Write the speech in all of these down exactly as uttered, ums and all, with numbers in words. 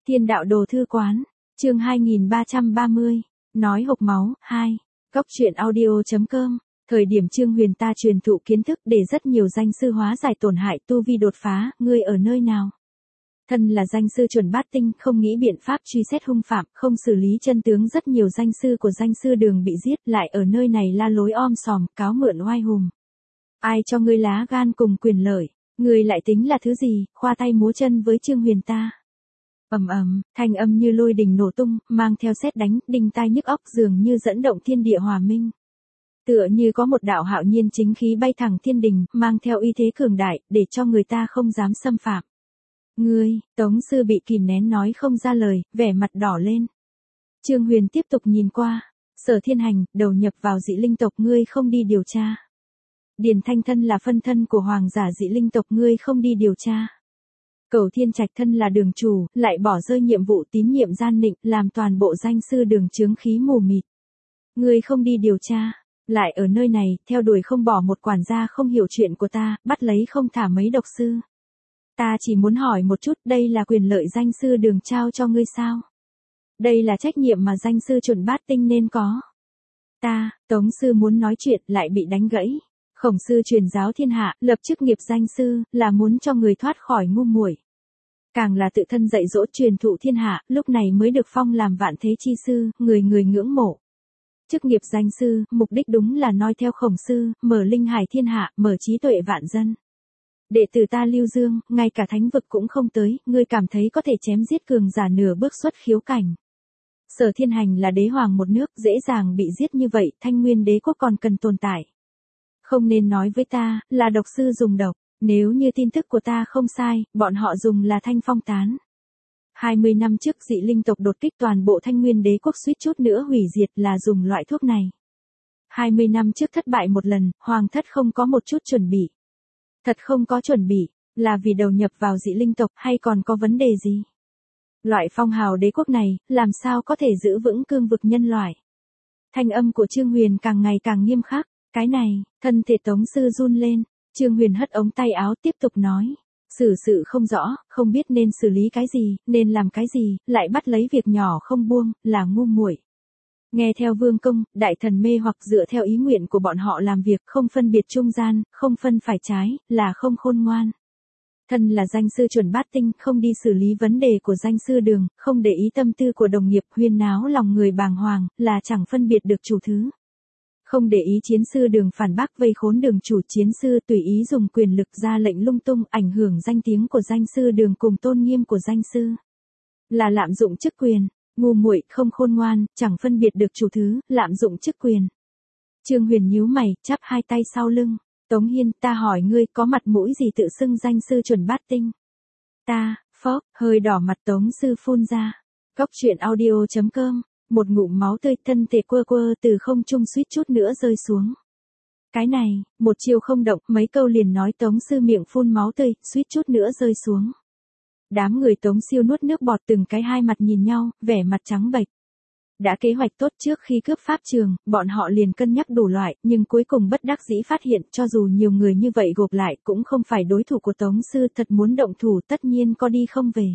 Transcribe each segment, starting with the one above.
Thiên đạo đồ thư quán, chương hai nghìn ba trăm ba mươi, nói hộc máu, hai, Cóc truyện audio chấm com, thời điểm Trương Huyền ta truyền thụ kiến thức để rất nhiều danh sư hóa giải tổn hại tu vi đột phá, ngươi ở nơi nào? Thân là danh sư chuẩn bát tinh, không nghĩ biện pháp truy xét hung phạm, không xử lý chân tướng, rất nhiều danh sư của danh sư đường bị giết, lại ở nơi này la lối om sòm, cáo mượn oai hùng. Ai cho ngươi lá gan cùng quyền lợi, ngươi lại tính là thứ gì, khoa tay múa chân với Trương Huyền ta. Ầm ầm, thanh âm như lôi đình nổ tung, mang theo sét đánh, đinh tai nhức óc, dường như dẫn động thiên địa hòa minh. Tựa như có một đạo hạo nhiên chính khí bay thẳng thiên đình, mang theo uy thế cường đại, để cho người ta không dám xâm phạm. Ngươi, Tống sư bị kìm nén nói không ra lời, vẻ mặt đỏ lên. Trương Huyền tiếp tục nhìn qua, Sở Thiên Hành, đầu nhập vào dị linh tộc, ngươi không đi điều tra. Điền Thanh thân là phân thân của hoàng giả dị linh tộc, ngươi không đi điều tra. Cẩu Thiên Trạch thân là đường chủ, lại bỏ rơi nhiệm vụ tín nhiệm gian nịnh, làm toàn bộ danh sư đường chướng khí mù mịt. Ngươi không đi điều tra, lại ở nơi này, theo đuổi không bỏ một quản gia không hiểu chuyện của ta, bắt lấy không thả mấy độc sư. Ta chỉ muốn hỏi một chút, đây là quyền lợi danh sư đường trao cho ngươi sao? Đây là trách nhiệm mà danh sư chuẩn bát tinh nên có. Ta, Tống sư muốn nói chuyện lại bị đánh gãy. Khổng sư truyền giáo thiên hạ, lập chức nghiệp danh sư, là muốn cho người thoát khỏi ngu muội. Càng là tự thân dạy dỗ truyền thụ thiên hạ, lúc này mới được phong làm vạn thế chi sư, người người ngưỡng mộ. Chức nghiệp danh sư, mục đích đúng là noi theo khổng sư, mở linh hải thiên hạ, mở trí tuệ vạn dân. Đệ tử ta Lưu Dương, ngay cả thánh vực cũng không tới, ngươi cảm thấy có thể chém giết cường giả nửa bước xuất khiếu cảnh. Sở Thiên Hành là đế hoàng một nước, dễ dàng bị giết như vậy, Thanh Nguyên đế quốc còn cần tồn tại. Không nên nói với ta, là độc sư dùng độc, nếu như tin tức của ta không sai, bọn họ dùng là thanh phong tán. hai mươi năm trước dị linh tộc đột kích toàn bộ Thanh Nguyên đế quốc, suýt chút nữa hủy diệt là dùng loại thuốc này. hai mươi năm trước thất bại một lần, hoàng thất không có một chút chuẩn bị. Thật không có chuẩn bị, là vì đầu nhập vào dị linh tộc hay còn có vấn đề gì? Loại phong hào đế quốc này, làm sao có thể giữ vững cương vực nhân loại? Thanh âm của Trương Huyền càng ngày càng nghiêm khắc, cái này, thân thể Tống sư run lên, Trương Huyền hất ống tay áo tiếp tục nói. Xử sự không rõ, không biết nên xử lý cái gì, nên làm cái gì, lại bắt lấy việc nhỏ không buông, là ngu muội. Nghe theo vương công, đại thần mê hoặc dựa theo ý nguyện của bọn họ làm việc, không phân biệt trung gian, không phân phải trái, là không khôn ngoan. Thân là danh sư chuẩn bát tinh, không đi xử lý vấn đề của danh sư đường, không để ý tâm tư của đồng nghiệp, huyên náo lòng người bàng hoàng, là chẳng phân biệt được chủ thứ. Không để ý chiến sư đường phản bác vây khốn đường chủ, chiến sư tùy ý dùng quyền lực ra lệnh lung tung, ảnh hưởng danh tiếng của danh sư đường cùng tôn nghiêm của danh sư. Là lạm dụng chức quyền. Ngu muội, không khôn ngoan, chẳng phân biệt được chủ thứ, lạm dụng chức quyền. Trương Huyền nhíu mày, chắp hai tay sau lưng. Tống Hiên, ta hỏi ngươi có mặt mũi gì tự xưng danh sư chuẩn bát tinh? Ta, phốc, hơi đỏ mặt Tống sư phun ra. Cóc truyện audio chấm com, một ngụm máu tươi, thân thể quơ quơ từ không trung suýt chút nữa rơi xuống. Cái này, một chiều không động, mấy câu liền nói Tống sư miệng phun máu tươi, suýt chút nữa rơi xuống. Đám người Tống siêu nuốt nước bọt, từng cái hai mặt nhìn nhau, vẻ mặt trắng bệch. Đã kế hoạch tốt trước khi cướp pháp trường, bọn họ liền cân nhắc đủ loại, nhưng cuối cùng bất đắc dĩ phát hiện, cho dù nhiều người như vậy gộp lại cũng không phải đối thủ của Tống sư, thật muốn động thủ tất nhiên có đi không về.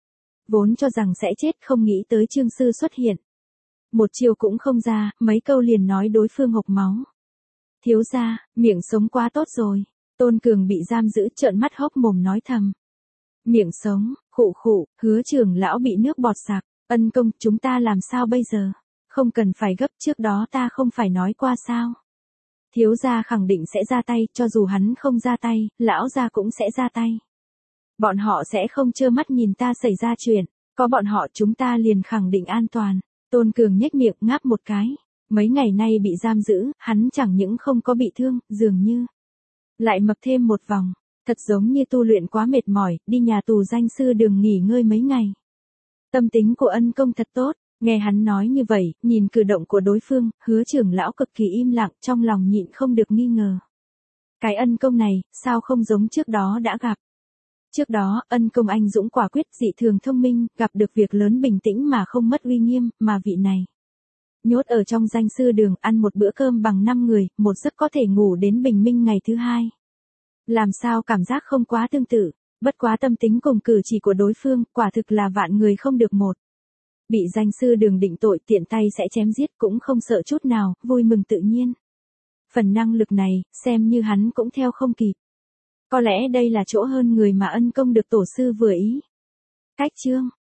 Vốn cho rằng sẽ chết, không nghĩ tới Trương sư xuất hiện. Một chiều cũng không ra, mấy câu liền nói đối phương hộc máu. Thiếu gia, miệng sống quá tốt rồi. Tôn Cường bị giam giữ, trợn mắt hốc mồm nói thầm. Miệng sống, khụ khụ, Hứa trưởng lão bị nước bọt sặc, Ân công, chúng ta làm sao bây giờ? Không cần phải gấp, trước đó ta không phải nói qua sao? Thiếu gia khẳng định sẽ ra tay, cho dù hắn không ra tay, lão gia cũng sẽ ra tay. Bọn họ sẽ không trơ mắt nhìn ta xảy ra chuyện, có bọn họ chúng ta liền khẳng định an toàn. Tôn Cường nhếch miệng ngáp một cái, mấy ngày nay bị giam giữ, hắn chẳng những không có bị thương, dường như lại mập thêm một vòng. Thật giống như tu luyện quá mệt mỏi, đi nhà tù danh sư đường nghỉ ngơi mấy ngày. Tâm tính của Ân công thật tốt, nghe hắn nói như vậy, nhìn cử động của đối phương, Hứa trưởng lão cực kỳ im lặng, trong lòng nhịn không được nghi ngờ. Cái Ân công này, sao không giống trước đó đã gặp? Trước đó, Ân công anh dũng quả quyết, dị thường thông minh, gặp được việc lớn bình tĩnh mà không mất uy nghiêm, mà vị này nhốt ở trong danh sư đường, ăn một bữa cơm bằng năm người, một giấc có thể ngủ đến bình minh ngày thứ hai. Làm sao cảm giác không quá tương tự, Bất quá tâm tính cùng cử chỉ của đối phương, quả thực là vạn người không được một. Bị danh sư Đường định tội tiện tay sẽ chém giết cũng không sợ chút nào, vui mừng tự nhiên. Phần năng lực này, xem như hắn cũng theo không kịp. Có lẽ đây là chỗ hơn người mà ân công được tổ sư vừa ý. Cách chương